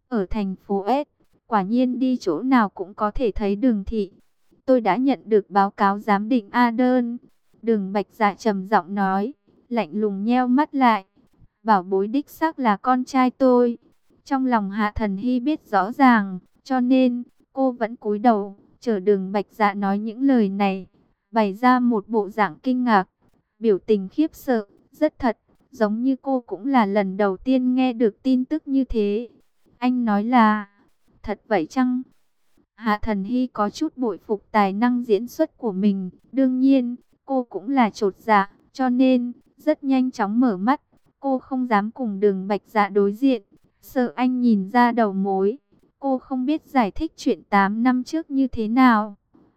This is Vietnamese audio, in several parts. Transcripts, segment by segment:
Ở thành phố S, quả nhiên đi chỗ nào cũng có thể thấy Đường thị. Tôi đã nhận được báo cáo giám định A đơn. Đường Bạch Dạ trầm giọng nói, lạnh lùng nheo mắt lại. Bảo bối đích xác là con trai tôi. Trong lòng Hạ Thần Hy biết rõ ràng, cho nên cô vẫn cúi đầu, chờ Đường Bạch Dạ nói những lời này, bày ra một bộ dạng kinh ngạc, biểu tình khiếp sợ, rất thật, giống như cô cũng là lần đầu tiên nghe được tin tức như thế. Anh nói là, thật vậy chăng? Hạ Thần Hy có chút bội phục tài năng diễn xuất của mình, đương nhiên, cô cũng là chột dạ, cho nên, rất nhanh chóng mở mắt. Cô không dám cùng Đường Bạch Dạ đối diện, sợ anh nhìn ra đầu mối. Cô không biết giải thích chuyện 8 năm trước như thế nào.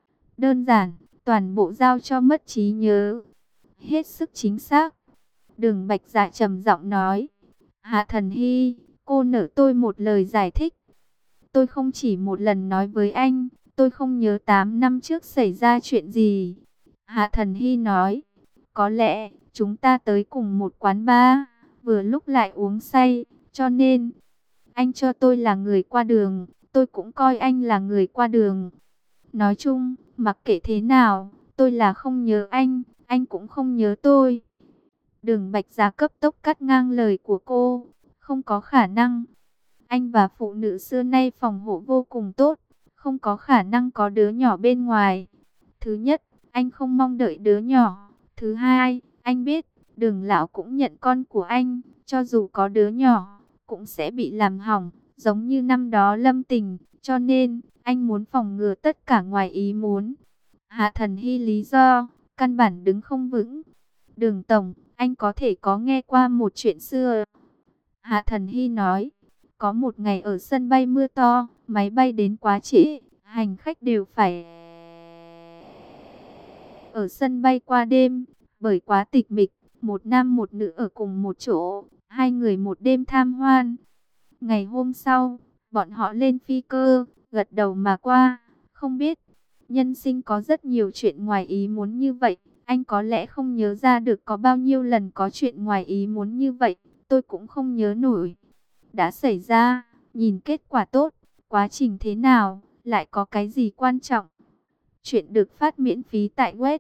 Đơn giản, toàn bộ giao cho mất trí nhớ. Hết sức chính xác. Đường Bạch Dạ trầm giọng nói. Hạ Thần Hy, cô nợ tôi một lời giải thích. Tôi không chỉ một lần nói với anh, tôi không nhớ 8 năm trước xảy ra chuyện gì. Hạ Thần Hy nói, có lẽ chúng ta tới cùng một quán bar, vừa lúc lại uống say, cho nên anh cho tôi là người qua đường, tôi cũng coi anh là người qua đường. Nói chung, mặc kệ thế nào, tôi là không nhớ anh cũng không nhớ tôi. Đường Bạch Dạ cấp tốc cắt ngang lời của cô, không có khả năng. Anh và phụ nữ xưa nay phòng hộ vô cùng tốt, không có khả năng có đứa nhỏ bên ngoài. Thứ nhất, anh không mong đợi đứa nhỏ. Thứ hai, anh biết, Đường lão cũng nhận con của anh, cho dù có đứa nhỏ, cũng sẽ bị làm hỏng, giống như năm đó Lâm Tình, cho nên, anh muốn phòng ngừa tất cả ngoài ý muốn. Hạ Thần Hy lý do, căn bản đứng không vững. Đường tổng, anh có thể có nghe qua một chuyện xưa. Hạ Thần Hy nói, có một ngày ở sân bay mưa to, máy bay đến quá trễ, hành khách đều phải ở sân bay qua đêm, bởi quá tịch mịch, một nam một nữ ở cùng một chỗ, hai người một đêm tham hoan. Ngày hôm sau, bọn họ lên phi cơ, gật đầu mà qua, không biết, nhân sinh có rất nhiều chuyện ngoài ý muốn như vậy, anh có lẽ không nhớ ra được có bao nhiêu lần có chuyện ngoài ý muốn như vậy, tôi cũng không nhớ nổi. Đã xảy ra, nhìn kết quả tốt, quá trình thế nào, lại có cái gì quan trọng. Chuyện được phát miễn phí tại web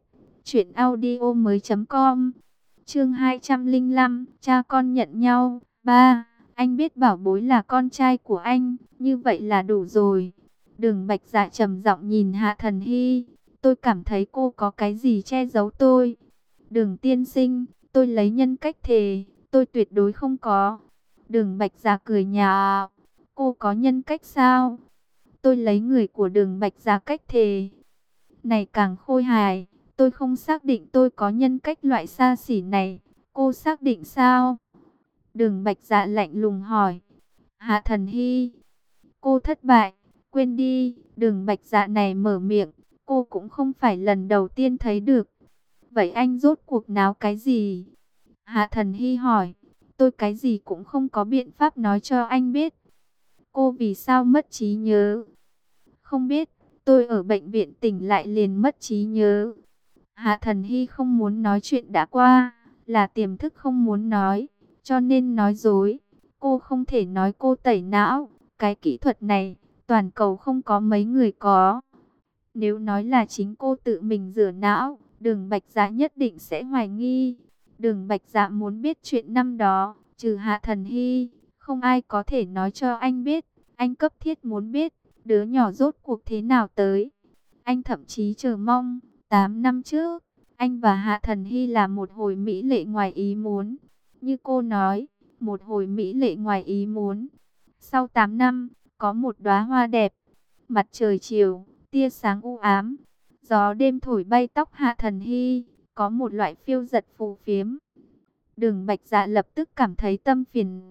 truyệnaudiomoi.com. Chương 205, cha con nhận nhau. 3. Anh biết bảo bối là con trai của anh, như vậy là đủ rồi. Đường Bạch Dạ trầm giọng nhìn Hạ Thần Hy, tôi cảm thấy cô có cái gì che giấu tôi. Đường tiên sinh, tôi lấy nhân cách thề, tôi tuyệt đối không có. Đường Bạch Dạ cười nhạo, cô có nhân cách sao? Tôi lấy người của Đường Bạch Dạ cách thề. Này càng khôi hài, tôi không xác định tôi có nhân cách loại xa xỉ này, cô xác định sao? Đường Bạch Dạ lạnh lùng hỏi. Hạ Thần Hy, cô thất bại, quên đi, Đường Bạch Dạ này mở miệng, cô cũng không phải lần đầu tiên thấy được. Vậy anh rốt cuộc náo cái gì? Hạ Thần Hy hỏi, tôi cái gì cũng không có biện pháp nói cho anh biết. Cô vì sao mất trí nhớ? Không biết, tôi ở bệnh viện tỉnh lại liền mất trí nhớ. Hạ Thần Hy không muốn nói chuyện đã qua, là tiềm thức không muốn nói, cho nên nói dối. Cô không thể nói cô tẩy não, cái kỹ thuật này, toàn cầu không có mấy người có. Nếu nói là chính cô tự mình rửa não, Đường Bạch Dạ nhất định sẽ hoài nghi. Đường Bạch Dạ muốn biết chuyện năm đó, trừ Hạ Thần Hy, không ai có thể nói cho anh biết. Anh cấp thiết muốn biết, đứa nhỏ rốt cuộc thế nào tới. Anh thậm chí chờ mong, 8 năm trước, anh và Hạ Thần Hy là một hồi mỹ lệ ngoài ý muốn. Như cô nói, một hồi mỹ lệ ngoài ý muốn. Sau 8 năm, có một đóa hoa đẹp, mặt trời chiều, tia sáng u ám, gió đêm thổi bay tóc Hạ Thần Hy, có một loại phiêu giật phù phiếm. Đường Bạch Dạ lập tức cảm thấy tâm phiền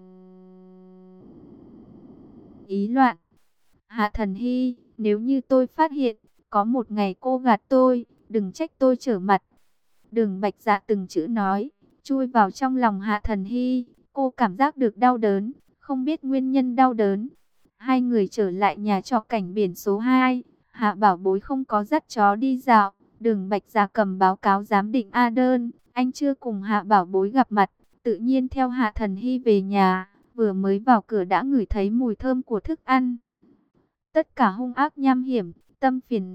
ý loạn. Hạ Thần Hy, nếu như tôi phát hiện, có một ngày cô gạt tôi, đừng trách tôi trở mặt. Đường Bạch Dạ từng chữ nói, chui vào trong lòng Hạ Thần Hy, cô cảm giác được đau đớn, không biết nguyên nhân đau đớn. Hai người trở lại nhà trọ cảnh biển số 2, Hạ Bảo Bối không có dắt chó đi dạo, Đường Bạch Dạ cầm báo cáo giám định A đơn, anh chưa cùng Hạ Bảo Bối gặp mặt, tự nhiên theo Hạ Thần Hy về nhà, vừa mới vào cửa đã ngửi thấy mùi thơm của thức ăn. Tất cả hung ác nham hiểm, tâm phiền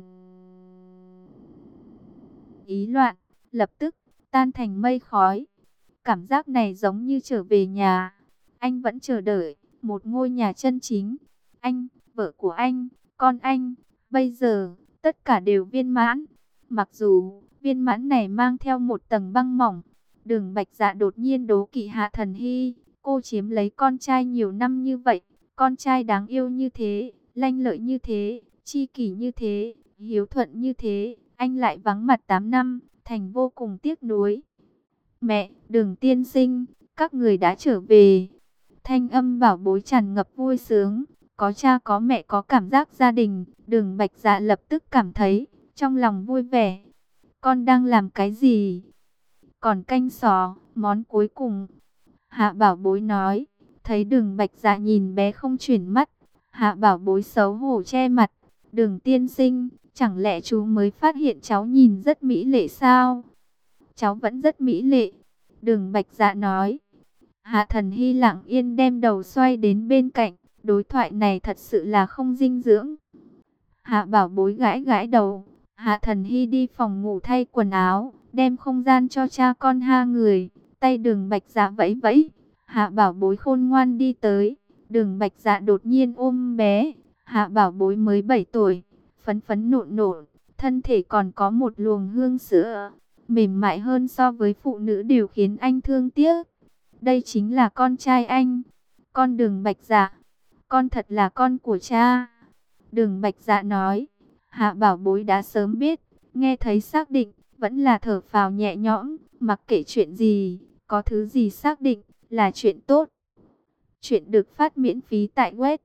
ý loạn, lập tức tan thành mây khói. Cảm giác này giống như trở về nhà. Anh vẫn chờ đợi một ngôi nhà chân chính. Anh, vợ của anh, con anh, bây giờ tất cả đều viên mãn. Mặc dù viên mãn này mang theo một tầng băng mỏng. Đường Bạch Dạ đột nhiên đố kỵ Hạ Thần Hy. Cô chiếm lấy con trai nhiều năm như vậy, con trai đáng yêu như thế, lanh lợi như thế, chi kỷ như thế, hiếu thuận như thế, anh lại vắng mặt 8 năm, thành vô cùng tiếc nuối. Mẹ, Đường tiên sinh, các người đã trở về. Thanh âm bảo bối tràn ngập vui sướng, có cha có mẹ có cảm giác gia đình. Đường Bạch Dạ lập tức cảm thấy trong lòng vui vẻ. Con đang làm cái gì? Còn canh sò, món cuối cùng. Hạ bảo bối nói, thấy Đường Bạch Dạ nhìn bé không chuyển mắt. Hạ bảo bối xấu hổ che mặt. Đường tiên sinh, chẳng lẽ chú mới phát hiện cháu nhìn rất mỹ lệ sao? Cháu vẫn rất mỹ lệ. Đường Bạch Dạ nói. Hạ Thần Hy lặng yên đem đầu xoay đến bên cạnh. Đối thoại này thật sự là không dinh dưỡng. Hạ bảo bối gãi gãi đầu. Hạ Thần Hy đi phòng ngủ thay quần áo, đem không gian cho cha con hai người. Tay Đường Bạch Dạ vẫy vẫy. Hạ bảo bối khôn ngoan đi tới. Đường Bạch Dạ đột nhiên ôm bé. Hạ bảo bối mới 7 tuổi. Phấn phấn nộn nộn. Thân thể còn có một luồng hương sữa. Mềm mại hơn so với phụ nữ đều khiến anh thương tiếc. Đây chính là con trai anh. Con Đường Bạch Dạ. Con thật là con của cha. Đường Bạch Dạ nói. Hạ bảo bối đã sớm biết. Nghe thấy xác định. Vẫn là thở phào nhẹ nhõm. Mặc kệ chuyện gì. Có thứ gì xác định là chuyện tốt. Chuyện được phát miễn phí tại web.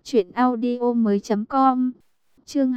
truyệnaudiomoi.com. Chương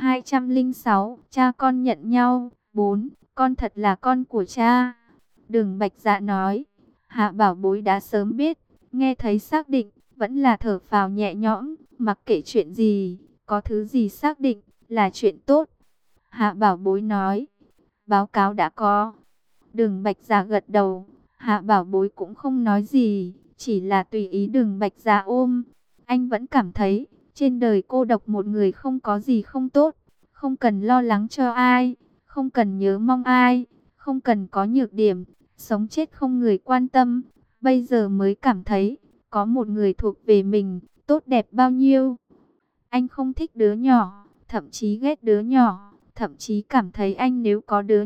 206. Cha con nhận nhau. 4. Con thật là con của cha. Đường Bạch Dạ nói. Hạ bảo bối đã sớm biết. Nghe thấy xác định. Vẫn là thở phào nhẹ nhõm. Mặc kệ chuyện gì. Có thứ gì xác định là chuyện tốt. Hạ bảo bối nói. Báo cáo đã có. Đường Bạch Dạ gật đầu. Hạ bảo bối cũng không nói gì. Chỉ là tùy ý Đường Bạch Dạ ôm. Anh vẫn cảm thấy trên đời cô độc một người không có gì không tốt. Không cần lo lắng cho ai. Không cần nhớ mong ai. Không cần có nhược điểm. Sống chết không người quan tâm. Bây giờ mới cảm thấy có một người thuộc về mình. Tốt đẹp bao nhiêu. Anh không thích đứa nhỏ. Thậm chí ghét đứa nhỏ. Thậm chí cảm thấy anh nếu có đứa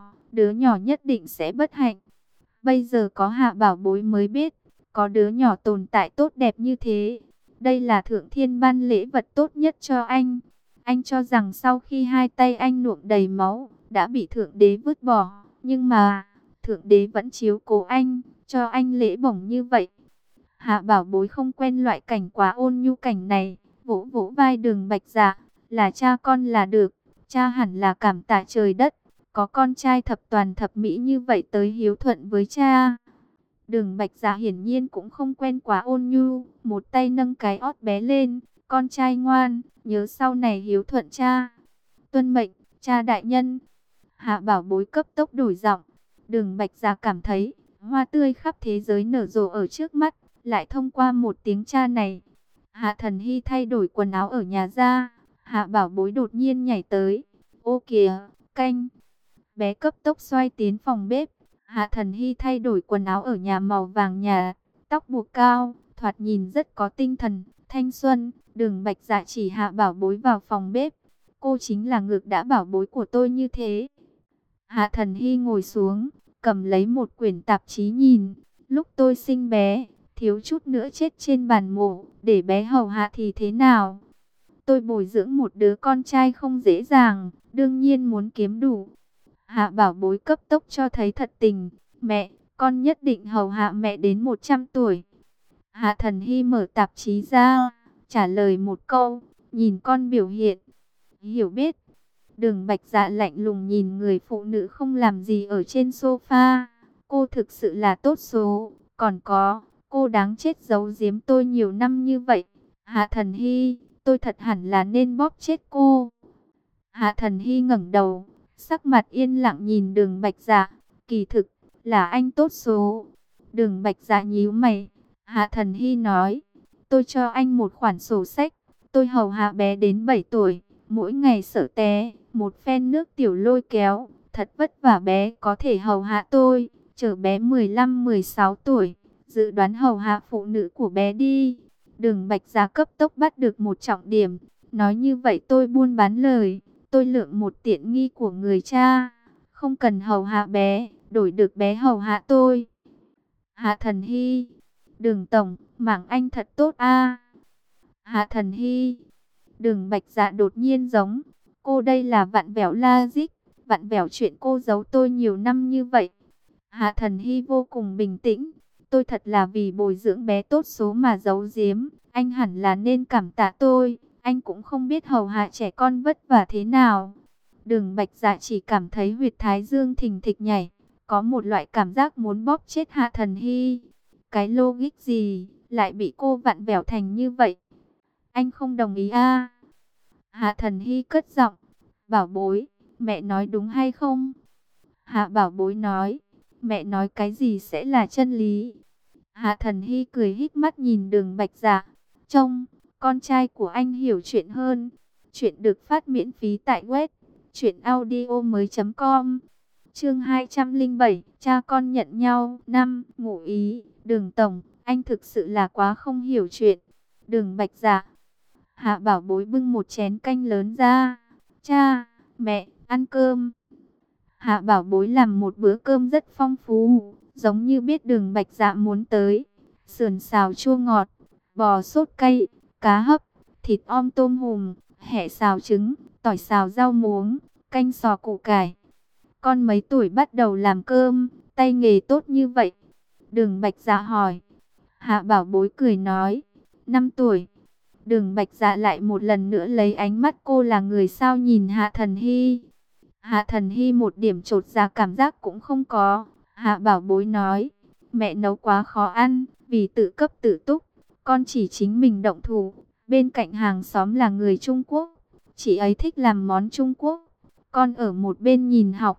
nhỏ nhất định sẽ bất hạnh. Bây giờ có Hạ bảo bối mới biết. Có đứa nhỏ tồn tại tốt đẹp như thế. Đây là thượng thiên ban lễ vật tốt nhất cho anh. Anh cho rằng sau khi hai tay anh nhuộm đầy máu, đã bị Thượng Đế vứt bỏ. Nhưng mà, Thượng Đế vẫn chiếu cố anh, cho anh lễ bổng như vậy. Hạ bảo bối không quen loại cảnh quá ôn nhu cảnh này. Vỗ vỗ vai Đường Bạch Dạ. Là cha con là được. Cha hẳn là cảm tạ trời đất. Có con trai thập toàn thập mỹ như vậy tới hiếu thuận với cha. Đường Bạch Dạ hiển nhiên cũng không quen quá ôn nhu. Một tay nâng cái ót bé lên. Con trai ngoan, nhớ sau này hiếu thuận cha. Tuân mệnh, cha đại nhân. Hạ bảo bối cấp tốc đổi giọng. Đường Bạch Dạ cảm thấy hoa tươi khắp thế giới nở rộ ở trước mắt. Lại thông qua một tiếng cha này. Hạ Thần Hy thay đổi quần áo ở nhà ra. Hạ bảo bối đột nhiên nhảy tới. Ô kìa, canh. Bé cấp tốc xoay tiến phòng bếp. Hạ Thần Hy thay đổi quần áo ở nhà màu vàng nhạt, tóc buộc cao, thoạt nhìn rất có tinh thần, thanh xuân. Đường Bạch Dạ chỉ Hạ bảo bối vào phòng bếp. Cô chính là ngược đã bảo bối của tôi như thế. Hạ Thần Hy ngồi xuống, cầm lấy một quyển tạp chí nhìn. Lúc tôi sinh bé, thiếu chút nữa chết trên bàn mổ, để bé hầu hạ thì thế nào? Tôi bồi dưỡng một đứa con trai không dễ dàng, đương nhiên muốn kiếm đủ. Hạ bảo bối cấp tốc cho thấy thật tình. Mẹ, con nhất định hầu hạ mẹ đến 100 tuổi. Hạ Thần Hy mở tạp chí ra, trả lời một câu, nhìn con biểu hiện. Hiểu biết. Đường Bạch Dạ lạnh lùng nhìn người phụ nữ không làm gì ở trên sofa. Cô thực sự là tốt số. Còn có, cô đáng chết giấu giếm tôi nhiều năm như vậy. Hạ Thần Hy, tôi thật hẳn là nên bóp chết cô. Hạ Thần Hy ngẩng đầu, sắc mặt yên lặng nhìn Đường Bạch Dạ. Kỳ thực, là anh tốt số. Đường Bạch Dạ nhíu mày. Hạ Thần Hy nói, Tôi cho anh một khoản sổ sách. Tôi hầu hạ bé đến 7 tuổi. Mỗi ngày sợ té, một phen nước tiểu lôi kéo. Thật vất vả bé có thể hầu hạ tôi. Chở bé 15-16 tuổi. Dự đoán hầu hạ phụ nữ của bé đi. Đường Bạch Giá cấp tốc bắt được một trọng điểm. Nói như vậy tôi buôn bán lời. Tôi lượng một tiện nghi của người cha. Không cần hầu hạ bé, đổi được bé hầu hạ tôi. Hạ Thần Hy, Đường tổng, mảng anh thật tốt a. Hạ Thần Hy, Đường Bạch Dạ đột nhiên giống. Cô đây là vặn vẹo logic, vặn vẹo chuyện cô giấu tôi nhiều năm như vậy. Hạ Thần Hy vô cùng bình tĩnh. Tôi thật là vì bồi dưỡng bé tốt số mà giấu giếm. Anh hẳn là nên cảm tạ tôi. Anh cũng không biết hầu hạ trẻ con vất vả thế nào. Đường Bạch Dạ chỉ cảm thấy huyệt thái dương thình thịch nhảy. Có một loại cảm giác muốn bóp chết Hạ Thần Hy. Cái logic gì lại bị cô vặn vẹo thành như vậy? Anh không đồng ý à? Hạ Thần Hy cất giọng. Bảo bối, mẹ nói đúng hay không? Hạ Bảo bối nói. Mẹ nói cái gì sẽ là chân lý? Hạ Thần Hy cười híp mắt nhìn Đường Bạch Dạ. Trông, con trai của anh hiểu chuyện hơn. Chuyện được phát miễn phí tại web truyệnaudiomoi.com. Chương 207, cha con nhận nhau. 5. Ngụ ý. Đường tổng, anh thực sự là quá không hiểu chuyện. Đường Bạch Dạ. Hạ Bảo bối bưng một chén canh lớn ra. Cha, mẹ, ăn cơm. Hạ Bảo bối làm một bữa cơm rất phong phú, giống như biết Đường Bạch Dạ muốn tới. Sườn xào chua ngọt, bò sốt cay, cá hấp, thịt om tôm hùm, hẹ xào trứng, tỏi xào rau muống, canh sò củ cải. Con mấy tuổi bắt đầu làm cơm, tay nghề tốt như vậy? Đường Bạch Dạ hỏi. Hạ Bảo bối cười nói, 5 tuổi. Đường Bạch Dạ lại một lần nữa lấy ánh mắt cô là người sao nhìn Hạ Thần Hy. Hạ Thần Hy một điểm chột dạ cảm giác cũng không có. Hạ Bảo bối nói, mẹ nấu quá khó ăn, vì tự cấp tự túc, con chỉ chính mình động thủ. Bên cạnh hàng xóm là người Trung Quốc, chị ấy thích làm món Trung Quốc, con ở một bên nhìn học.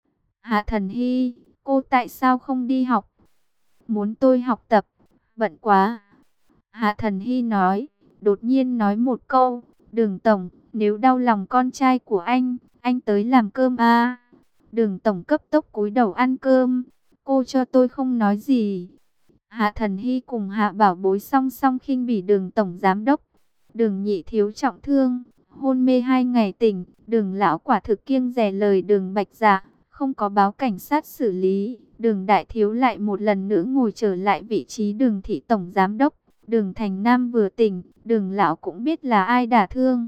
Hạ Thần Hy, cô tại sao không đi học? Muốn tôi học tập, bận quá. Hạ Thần Hy nói, đột nhiên nói một câu, Đường tổng, nếu đau lòng con trai của anh tới làm cơm à. Đường tổng cấp tốc cúi đầu ăn cơm, cô cho tôi không nói gì. Hạ Thần Hy cùng Hạ Bảo bối song song khinh bỉ Đường tổng giám đốc. Đường nhị thiếu trọng thương, hôn mê 2 ngày tỉnh. Đường lão quả thực kiêng dè lời Đường Bạch Dạ, không có báo cảnh sát xử lý. Đường đại thiếu lại một lần nữa ngồi trở lại vị trí Đường thị tổng giám đốc. Đường Thành Nam vừa tỉnh, Đường lão cũng biết là ai đả thương.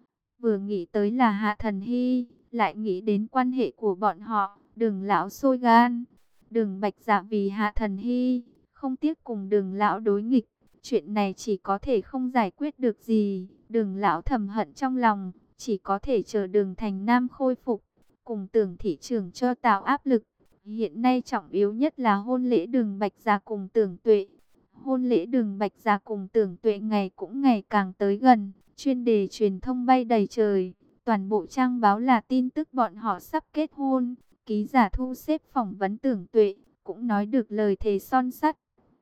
Vừa nghĩ tới là Hạ Thần Hy, lại nghĩ đến quan hệ của bọn họ, Đường lão sôi gan. Đường Bạch Dạ vì Hạ Thần Hy, không tiếc cùng Đường lão đối nghịch. Chuyện này chỉ có thể không giải quyết được gì. Đường lão thầm hận trong lòng, chỉ có thể chờ Đường Thành Nam khôi phục, cùng Tưởng thị trưởng cho tạo áp lực. Hiện nay trọng yếu nhất là hôn lễ Đường Bạch Dạ cùng Tưởng Tuệ. Hôn lễ Đường Bạch Dạ cùng Tưởng Tuệ ngày cũng ngày càng tới gần, chuyên đề truyền thông bay đầy trời. Toàn bộ trang báo là tin tức bọn họ sắp kết hôn. Ký giả thu xếp phỏng vấn Tưởng Tuệ, cũng nói được lời thề son sắt.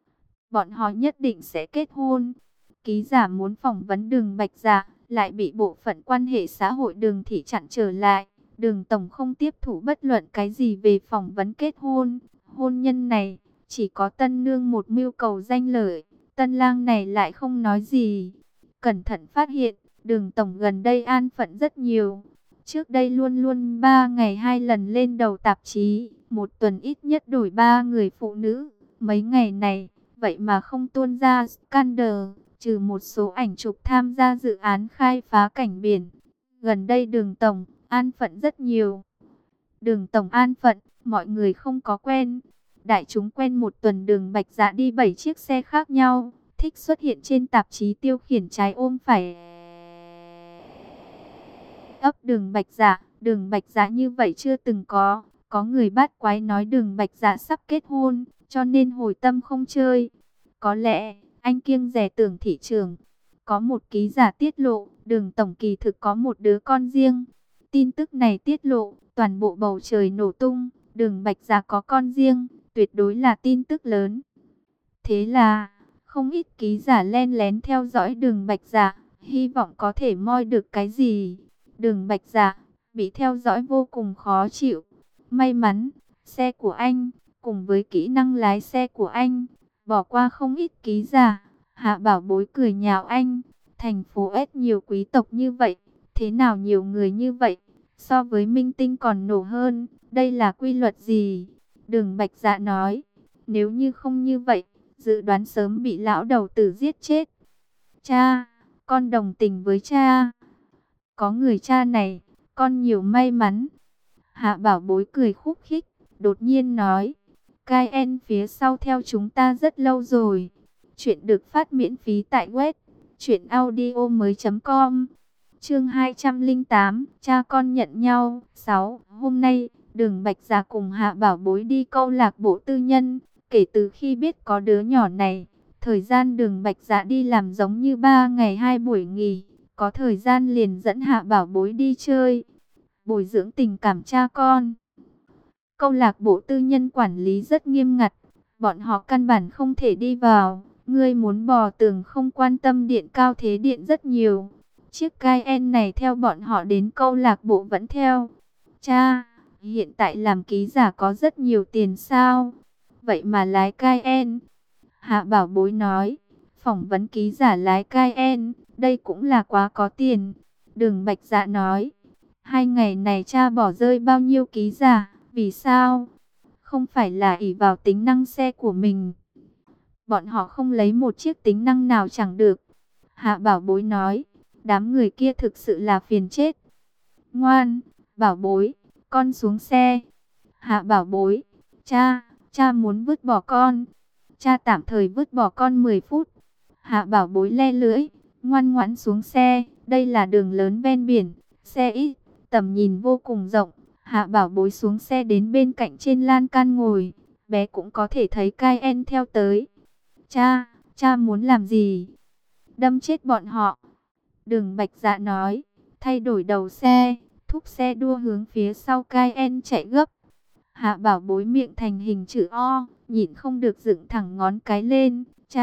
Bọn họ nhất định sẽ kết hôn. Ký giả muốn phỏng vấn Đường Bạch Dạ, lại bị bộ phận quan hệ xã hội Đường thị chặn trở lại. Đường tổng không tiếp thủ bất luận cái gì về phỏng vấn kết hôn. Hôn nhân này, chỉ có tân nương một mưu cầu danh lợi. Tân lang này lại không nói gì. Cẩn thận phát hiện, Đường tổng gần đây an phận rất nhiều. Trước đây luôn luôn 3 ngày 2 lần lên đầu tạp chí, một tuần ít nhất đổi 3 người phụ nữ. Mấy ngày này, vậy mà không tuôn ra scandal, trừ một số ảnh chụp tham gia dự án khai phá cảnh biển. Gần đây Đường tổng an phận rất nhiều. Đường tổng an phận, mọi người không có quen. Đại chúng quen một tuần Đường Bạch Dạ đi 7 chiếc xe khác nhau, thích xuất hiện trên tạp chí tiêu khiển trái ôm phải ấp Đường Bạch Dạ như vậy chưa từng có. Có người bát quái nói Đường Bạch Dạ sắp kết hôn, cho nên hồi tâm không chơi. Có lẽ anh kiêng dè Tưởng thị trưởng. Có một ký giả tiết lộ, Đường tổng kỳ thực có một đứa con riêng. Tin tức này tiết lộ, toàn bộ bầu trời nổ tung. Đường Bạch Dạ có con riêng, tuyệt đối là tin tức lớn. Thế là Không ít ký giả len lén theo dõi Đường Bạch Dạ, hy vọng có thể moi được cái gì. Đường Bạch Dạ bị theo dõi vô cùng khó chịu. May mắn, xe của anh, cùng với kỹ năng lái xe của anh, bỏ qua không ít ký giả. Hạ Bảo Bối cười nhạo anh, thành phố S nhiều quý tộc như vậy, thế nào nhiều người như vậy, so với minh tinh còn nổ hơn, đây là quy luật gì? Đường Bạch Dạ nói, nếu như không như vậy, dự đoán sớm bị lão đầu tử giết chết. Cha, con đồng tình với cha. Có người cha này, con nhiều may mắn. Hạ Bảo Bối cười khúc khích, đột nhiên nói, Kaien phía sau theo chúng ta rất lâu rồi. Chuyện được phát miễn phí tại web truyệnaudiomoi.com. Chương 208, cha con nhận nhau. 6. Hôm nay, Đường Bạch Dạ cùng Hạ Bảo Bối đi câu lạc bộ tư nhân. Kể từ khi biết có đứa nhỏ này, thời gian Đường Bạch Dạ đi làm giống như 3 ngày 2 buổi nghỉ. Có thời gian liền dẫn Hạ Bảo Bối đi chơi, bồi dưỡng tình cảm cha con. Câu lạc bộ tư nhân quản lý rất nghiêm ngặt, bọn họ căn bản không thể đi vào. Ngươi muốn bò tường không quan tâm điện cao thế điện rất nhiều. Chiếc Cayenne này theo bọn họ đến câu lạc bộ vẫn theo. Cha, hiện tại làm ký giả có rất nhiều tiền sao? Vậy mà lái Cayenne. Hạ Bảo Bối nói, phỏng vấn ký giả lái Cayenne, đây cũng là quá có tiền. Đường Bạch Dạ nói, 2 ngày này cha bỏ rơi bao nhiêu ký giả, vì sao? Không phải là ỷ vào tính năng xe của mình. Bọn họ không lấy một chiếc tính năng nào chẳng được. Hạ Bảo Bối nói, đám người kia thực sự là phiền chết. Ngoan, Bảo Bối, con xuống xe. Hạ Bảo Bối, cha muốn vứt bỏ con. Cha tạm thời vứt bỏ con 10 phút. Hạ Bảo Bối le lưỡi, ngoan ngoãn xuống xe. Đây là đường lớn ven biển, xe ít, tầm nhìn vô cùng rộng. Hạ Bảo Bối xuống xe đến bên cạnh trên lan can ngồi. Bé cũng có thể thấy Cayenne theo tới. Cha muốn làm gì? Đâm chết bọn họ. Đường Bạch Dạ nói, thay đổi đầu xe, thúc xe đua hướng phía sau Cayenne chạy gấp. Hạ Bảo Bối miệng thành hình chữ O, nhịn không được dựng thẳng ngón cái lên.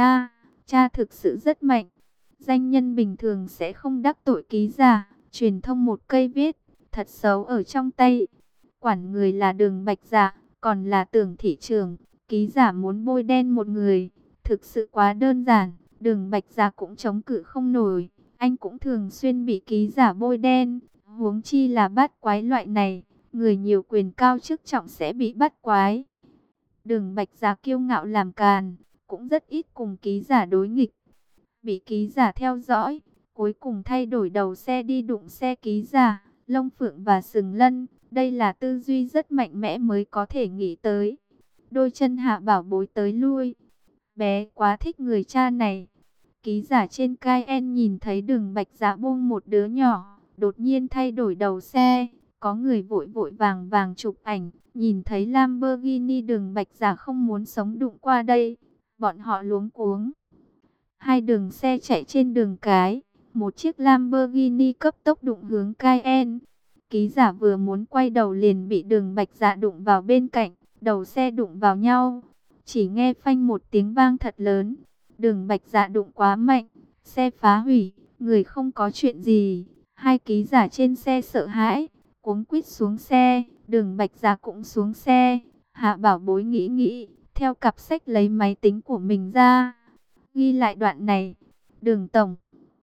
Cha thực sự rất mạnh. Danh nhân bình thường sẽ không đắc tội ký giả. Truyền thông một cây viết, thật xấu ở trong tay. Quản người là Đường Bạch Dạ, còn là Tưởng thị trường. Ký giả muốn bôi đen một người, thực sự quá đơn giản. Đường Bạch Dạ cũng chống cự không nổi. Anh cũng thường xuyên bị ký giả bôi đen. Huống chi là bắt quái loại này, người nhiều quyền cao chức trọng sẽ bị bắt quái. Đường Bạch Dạ kiêu ngạo làm càn, cũng rất ít cùng ký giả đối nghịch. Bị ký giả theo dõi, cuối cùng thay đổi đầu xe đi đụng xe ký giả. Long Phượng và Sừng Lân, đây là tư duy rất mạnh mẽ mới có thể nghĩ tới. Đôi chân Hạ Bảo Bối tới lui. Bé quá thích người cha này. Ký giả trên Cayenne nhìn thấy Đường Bạch Dạ buông một đứa nhỏ, đột nhiên thay đổi đầu xe. Có người vội vội vàng vàng chụp ảnh, nhìn thấy Lamborghini Đường Bạch Dạ không muốn sống đụng qua đây. Bọn họ luống cuống. Hai đường xe chạy trên đường cái, một chiếc Lamborghini cấp tốc đụng hướng Cayenne. Ký giả vừa muốn quay đầu liền bị Đường Bạch Dạ đụng vào bên cạnh, đầu xe đụng vào nhau. Chỉ nghe phanh một tiếng vang thật lớn. Đường Bạch Dạ đụng quá mạnh, xe phá hủy, người không có chuyện gì. Hai ký giả trên xe sợ hãi, cuống quýt xuống xe. Đường Bạch Dạ cũng xuống xe. Hạ Bảo Bối nghĩ, theo cặp sách lấy máy tính của mình ra, ghi lại đoạn này. Đường tổng,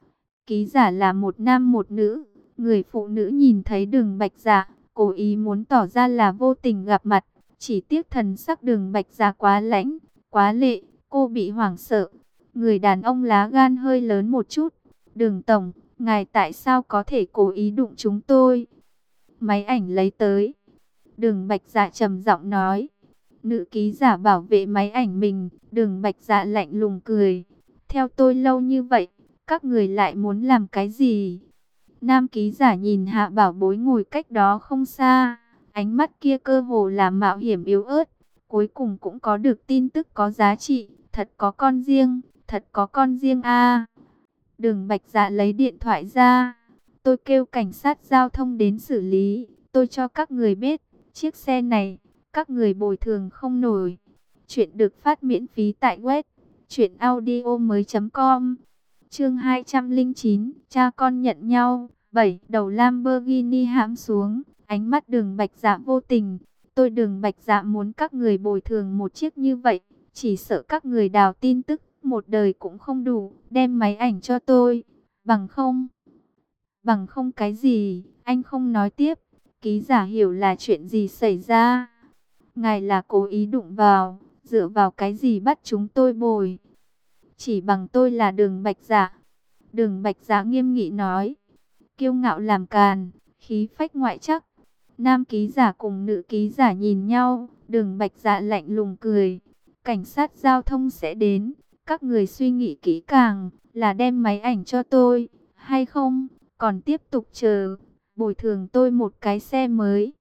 ký giả là một nam một nữ. Người phụ nữ nhìn thấy Đường Bạch Dạ, cố ý muốn tỏ ra là vô tình gặp mặt. Chỉ tiếc thần sắc Đường Bạch Dạ quá lãnh, quá lệ, cô bị hoảng sợ. Người đàn ông lá gan hơi lớn một chút. Đường tổng, ngài tại sao có thể cố ý đụng chúng tôi? Máy ảnh lấy tới. Đường Bạch Dạ trầm giọng nói. Nữ ký giả bảo vệ máy ảnh mình. Đường Bạch Dạ lạnh lùng cười. Theo tôi lâu như vậy, các người lại muốn làm cái gì? Nam ký giả nhìn Hạ Bảo Bối ngồi cách đó không xa. Ánh mắt kia cơ hồ là mạo hiểm yếu ớt. Cuối cùng cũng có được tin tức có giá trị. Thật có con riêng, thật có con riêng a. Đường Bạch Dạ lấy điện thoại ra. Tôi kêu cảnh sát giao thông đến xử lý. Tôi cho các người biết, chiếc xe này, các người bồi thường không nổi. Chuyện được phát miễn phí tại web Chuyện audio mới.com. Chương 209, cha con nhận nhau. 7. Đầu Lamborghini hãm xuống, ánh mắt Đường Bạch Dạ vô tình. Tôi Đường Bạch Dạ muốn các người bồi thường một chiếc như vậy, chỉ sợ các người đào tin tức một đời cũng không đủ, đem máy ảnh cho tôi. Bằng không cái gì? Anh không nói tiếp. Ký giả hiểu là chuyện gì xảy ra. Ngài là cố ý đụng vào, dựa vào cái gì bắt chúng tôi bồi? Chỉ bằng tôi là Đường Bạch Dạ. Đường Bạch Dạ nghiêm nghị nói. Kiêu ngạo làm càn, khí phách ngoại chắc. Nam ký giả cùng nữ ký giả nhìn nhau, Đường Bạch Dạ lạnh lùng cười. Cảnh sát giao thông sẽ đến, các người suy nghĩ kỹ càng, là đem máy ảnh cho tôi, hay không, còn tiếp tục chờ, bồi thường tôi một cái xe mới.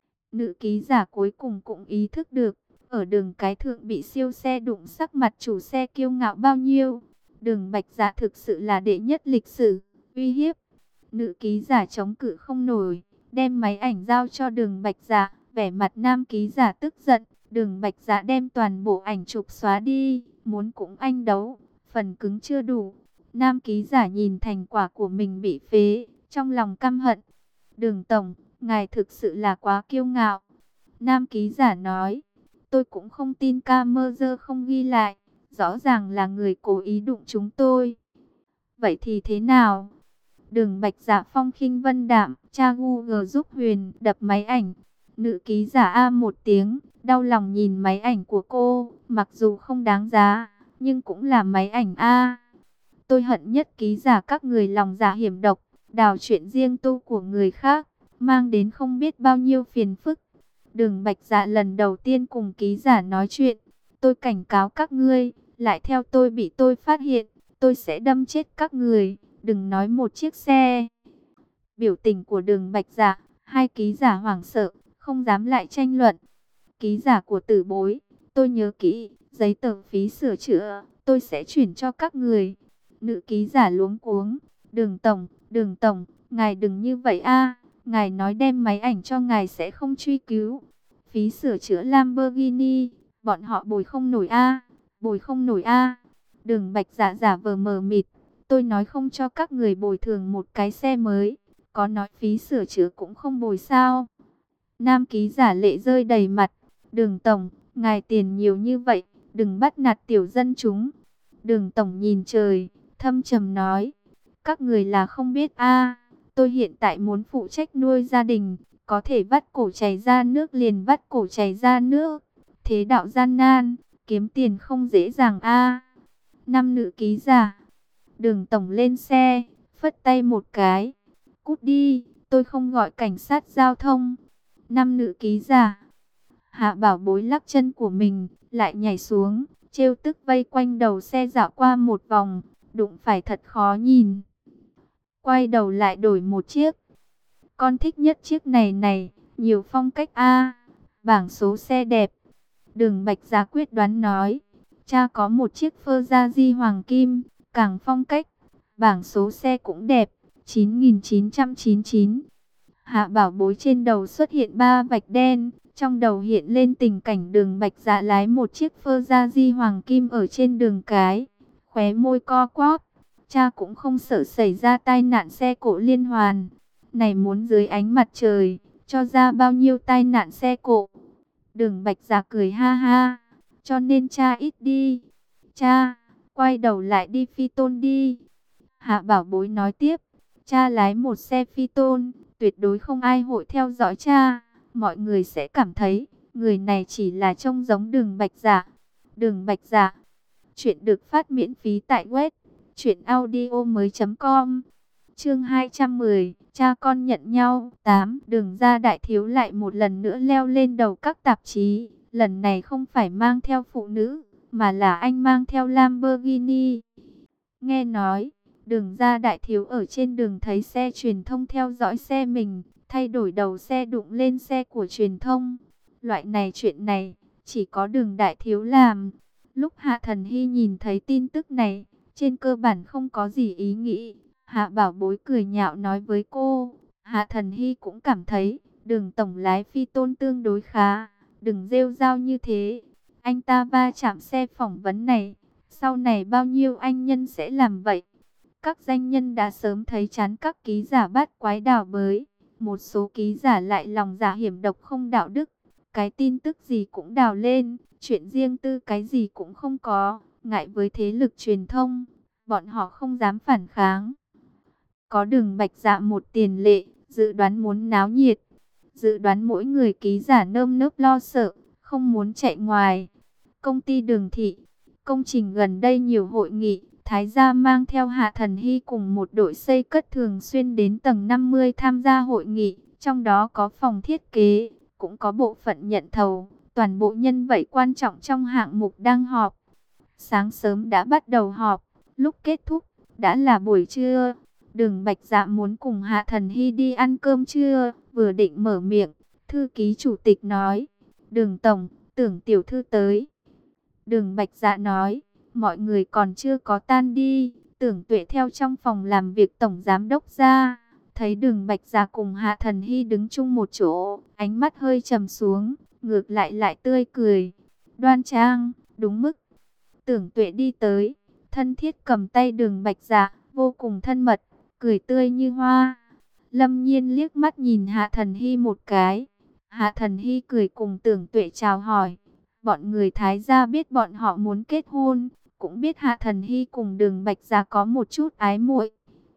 Nữ ký giả cuối cùng cũng ý thức được, ở đường cái thượng bị siêu xe đụng sắc mặt chủ xe kiêu ngạo bao nhiêu. Đường Bạch Dạ thực sự là đệ nhất lịch sử, uy hiếp. Nữ ký giả chống cự không nổi, đem máy ảnh giao cho Đường Bạch Dạ, vẻ mặt nam ký giả tức giận. Đường Bạch Dạ đem toàn bộ ảnh chụp xóa đi, muốn cùng anh đấu, phần cứng chưa đủ. Nam ký giả nhìn thành quả của mình bị phế, trong lòng căm hận. Đường tổng, ngài thực sự là quá kiêu ngạo. Nam ký giả nói, tôi cũng không tin camera không ghi lại, rõ ràng là người cố ý đụng chúng tôi. Vậy thì thế nào? Đường Bạch Dạ phong khinh vân đạm, tra Google giúp Huyền đập máy ảnh. Nữ ký giả a một tiếng, đau lòng nhìn máy ảnh của cô, mặc dù không đáng giá, nhưng cũng là máy ảnh a. Tôi hận nhất ký giả các người lòng dạ hiểm độc, đào chuyện riêng tư của người khác, mang đến không biết bao nhiêu phiền phức. Đường Bạch Dạ lần đầu tiên cùng ký giả nói chuyện, tôi cảnh cáo các ngươi, lại theo tôi bị tôi phát hiện, tôi sẽ đâm chết các người, đừng nói một chiếc xe. Biểu tình của Đường Bạch Dạ, hai ký giả hoảng sợ, không dám lại tranh luận. Ký giả của Tử Bối, tôi nhớ kỹ, giấy tờ phí sửa chữa, tôi sẽ chuyển cho các người. Nữ ký giả luống cuống, Đường Tổng, ngài đừng như vậy a, ngài nói đem máy ảnh cho ngài sẽ không truy cứu. Phí sửa chữa Lamborghini, bọn họ bồi không nổi a, bồi không nổi a. Đường Bạch Dạ giả vờ mờ mịt, tôi nói không cho các người bồi thường một cái xe mới, có nói phí sửa chữa cũng không bồi sao? Nam ký giả lệ rơi đầy mặt, Đường Tổng, ngài tiền nhiều như vậy, đừng bắt nạt tiểu dân chúng. Đường Tổng nhìn trời, thâm trầm nói, các người là không biết a, tôi hiện tại muốn phụ trách nuôi gia đình, có thể vắt cổ chảy ra nước liền vắt cổ chảy ra nước. Thế đạo gian nan, kiếm tiền không dễ dàng a. Năm nữ ký giả. Đường Tổng lên xe, phất tay một cái. Cút đi, tôi không gọi cảnh sát giao thông. Năm nữ ký giả. Hạ Bảo Bối lắc chân của mình, lại nhảy xuống, trêu tức vây quanh đầu xe dạo qua một vòng, đụng phải thật khó nhìn. Quay đầu lại đổi một chiếc. Con thích nhất chiếc này, nhiều phong cách a. Bảng số xe đẹp. Đường Bạch Dạ quyết đoán nói, cha có một chiếc Ferrari hoàng kim, càng phong cách, bảng số xe cũng đẹp, 9999. Hạ Bảo Bối trên đầu xuất hiện 3 vạch đen, trong đầu hiện lên tình cảnh Đường Bạch Dạ lái một chiếc Ferrari hoàng kim ở trên đường cái, khóe môi co quắp. Cha cũng không sợ xảy ra tai nạn xe cộ liên hoàn. Này muốn dưới ánh mặt trời, cho ra bao nhiêu tai nạn xe cộ. Đường Bạch Dạ cười ha ha, cho nên cha ít đi. Cha, quay đầu lại đi Phi Tôn đi. Hạ Bảo Bối nói tiếp, cha lái một xe Phi Tôn, tuyệt đối không ai hội theo dõi cha. Mọi người sẽ cảm thấy, người này chỉ là trông giống Đường Bạch Dạ. Đường Bạch Dạ, chuyện được phát miễn phí tại web truyệnaudiomoi.com. Chương 210, cha con nhận nhau. 8. Đường ra đại thiếu lại một lần nữa leo lên đầu các tạp chí. Lần này không phải mang theo phụ nữ, mà là anh mang theo Lamborghini. Nghe nói, đường ra đại thiếu ở trên đường thấy xe truyền thông theo dõi xe mình, thay đổi đầu xe đụng lên xe của truyền thông. Loại này chuyện này, chỉ có đường đại thiếu làm. Lúc Hạ Thần Hy nhìn thấy tin tức này, trên cơ bản không có gì ý nghĩ. Hạ Bảo Bối cười nhạo nói với cô, Hạ Thần Hy cũng cảm thấy, Đường tổng lái Phi Tôn tương đối khá, đừng rêu rao như thế. Anh ta va chạm xe phỏng vấn này, sau này bao nhiêu anh nhân sẽ làm vậy. Các danh nhân đã sớm thấy chán các ký giả bát quái đào bới. Một số ký giả lại lòng dạ hiểm độc không đạo đức. Cái tin tức gì cũng đào lên, chuyện riêng tư cái gì cũng không có. Ngại với thế lực truyền thông, bọn họ không dám phản kháng. Có Đường Bạch Dạ một tiền lệ, dự đoán muốn náo nhiệt. Dự đoán mỗi người ký giả nơm nớp lo sợ, không muốn chạy ngoài. Công ty Đường Thị, công trình gần đây nhiều hội nghị. Thái gia mang theo Hạ Thần Hy cùng một đội xây cất thường xuyên đến tầng 50 tham gia hội nghị. Trong đó có phòng thiết kế, cũng có bộ phận nhận thầu. Toàn bộ nhân vật quan trọng trong hạng mục đang họp. Sáng sớm đã bắt đầu họp, lúc kết thúc đã là buổi trưa. Đường Bạch Dạ muốn cùng Hạ Thần Hy đi ăn cơm trưa, vừa định mở miệng, thư ký chủ tịch nói: Đường tổng, Tưởng tiểu thư tới. Đường Bạch Dạ nói: mọi người còn chưa có tan đi. Tưởng Tuệ theo trong phòng làm việc tổng giám đốc ra, thấy Đường Bạch Dạ cùng Hạ Thần Hy đứng chung một chỗ, ánh mắt hơi trầm xuống, ngược lại tươi cười, đoan trang, đúng mức. Tưởng Tuệ đi tới, thân thiết cầm tay Đường Bạch Dạ, vô cùng thân mật, cười tươi như hoa. Lâm Nhiên liếc mắt nhìn Hạ Thần Hy một cái. Hạ Thần Hy cười cùng Tưởng Tuệ chào hỏi. Bọn người Thái gia biết bọn họ muốn kết hôn, cũng biết Hạ Thần Hy cùng Đường Bạch Dạ có một chút ái muội.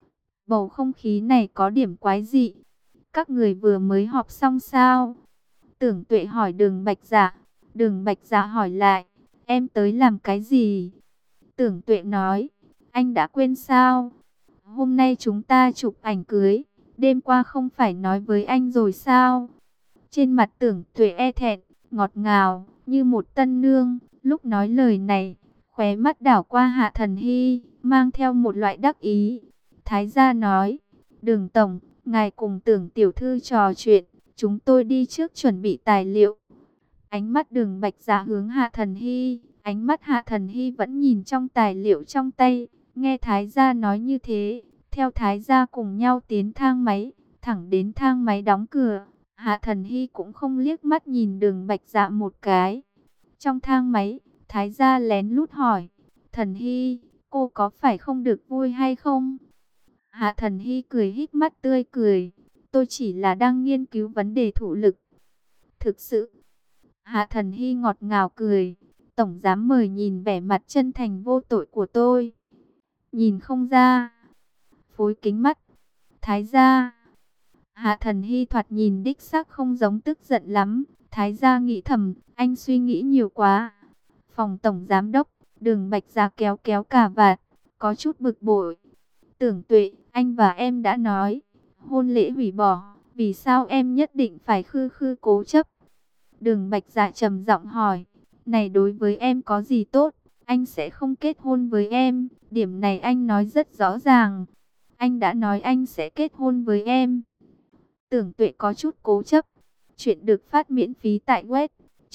Bầu không khí này có điểm quái dị. Các người vừa mới họp xong sao? Tưởng Tuệ hỏi Đường Bạch Dạ. Đường Bạch Dạ hỏi lại: em tới làm cái gì? Tưởng Tuệ nói: anh đã quên sao? Hôm nay chúng ta chụp ảnh cưới, đêm qua không phải nói với anh rồi sao? Trên mặt Tưởng Tuệ e thẹn, ngọt ngào, như một tân nương. Lúc nói lời này, khóe mắt đảo qua Hạ Thần Hy, mang theo một loại đắc ý. Thái gia nói: Đường tổng, ngài cùng Tưởng tiểu thư trò chuyện, chúng tôi đi trước chuẩn bị tài liệu. Ánh mắt Đường Bạch Dạ hướng Hạ Thần Hy, ánh mắt Hạ Thần Hy vẫn nhìn trong tài liệu trong tay. Nghe Thái gia nói như thế, theo Thái gia cùng nhau tiến thang máy, thẳng đến thang máy đóng cửa. Hạ Thần Hy cũng không liếc mắt nhìn Đường Bạch Dạ một cái. Trong thang máy, Thái gia lén lút hỏi: Thần Hy, cô có phải không được vui hay không? Hạ Thần Hy cười híp mắt tươi cười: tôi chỉ là đang nghiên cứu vấn đề thụ lực. Thực sự. Hạ Thần Hy ngọt ngào cười: tổng giám mời nhìn vẻ mặt chân thành vô tội của tôi. Nhìn không ra. Phối kính mắt. Thái gia. Hạ Thần Hy thoạt nhìn đích xác không giống tức giận lắm. Thái gia nghĩ thầm, anh suy nghĩ nhiều quá. Phòng tổng giám đốc, Đường Bạch Dạ kéo kéo cà vạt, có chút bực bội. Tưởng Tuệ, anh và em đã nói, hôn lễ hủy bỏ, vì sao em nhất định phải khư khư cố chấp? Đường Bạch Dạ trầm giọng hỏi, này đối với em có gì tốt, anh sẽ không kết hôn với em, điểm này anh nói rất rõ ràng. Anh đã nói anh sẽ kết hôn với em. Tưởng Tuệ có chút cố chấp. Chuyện được phát miễn phí tại web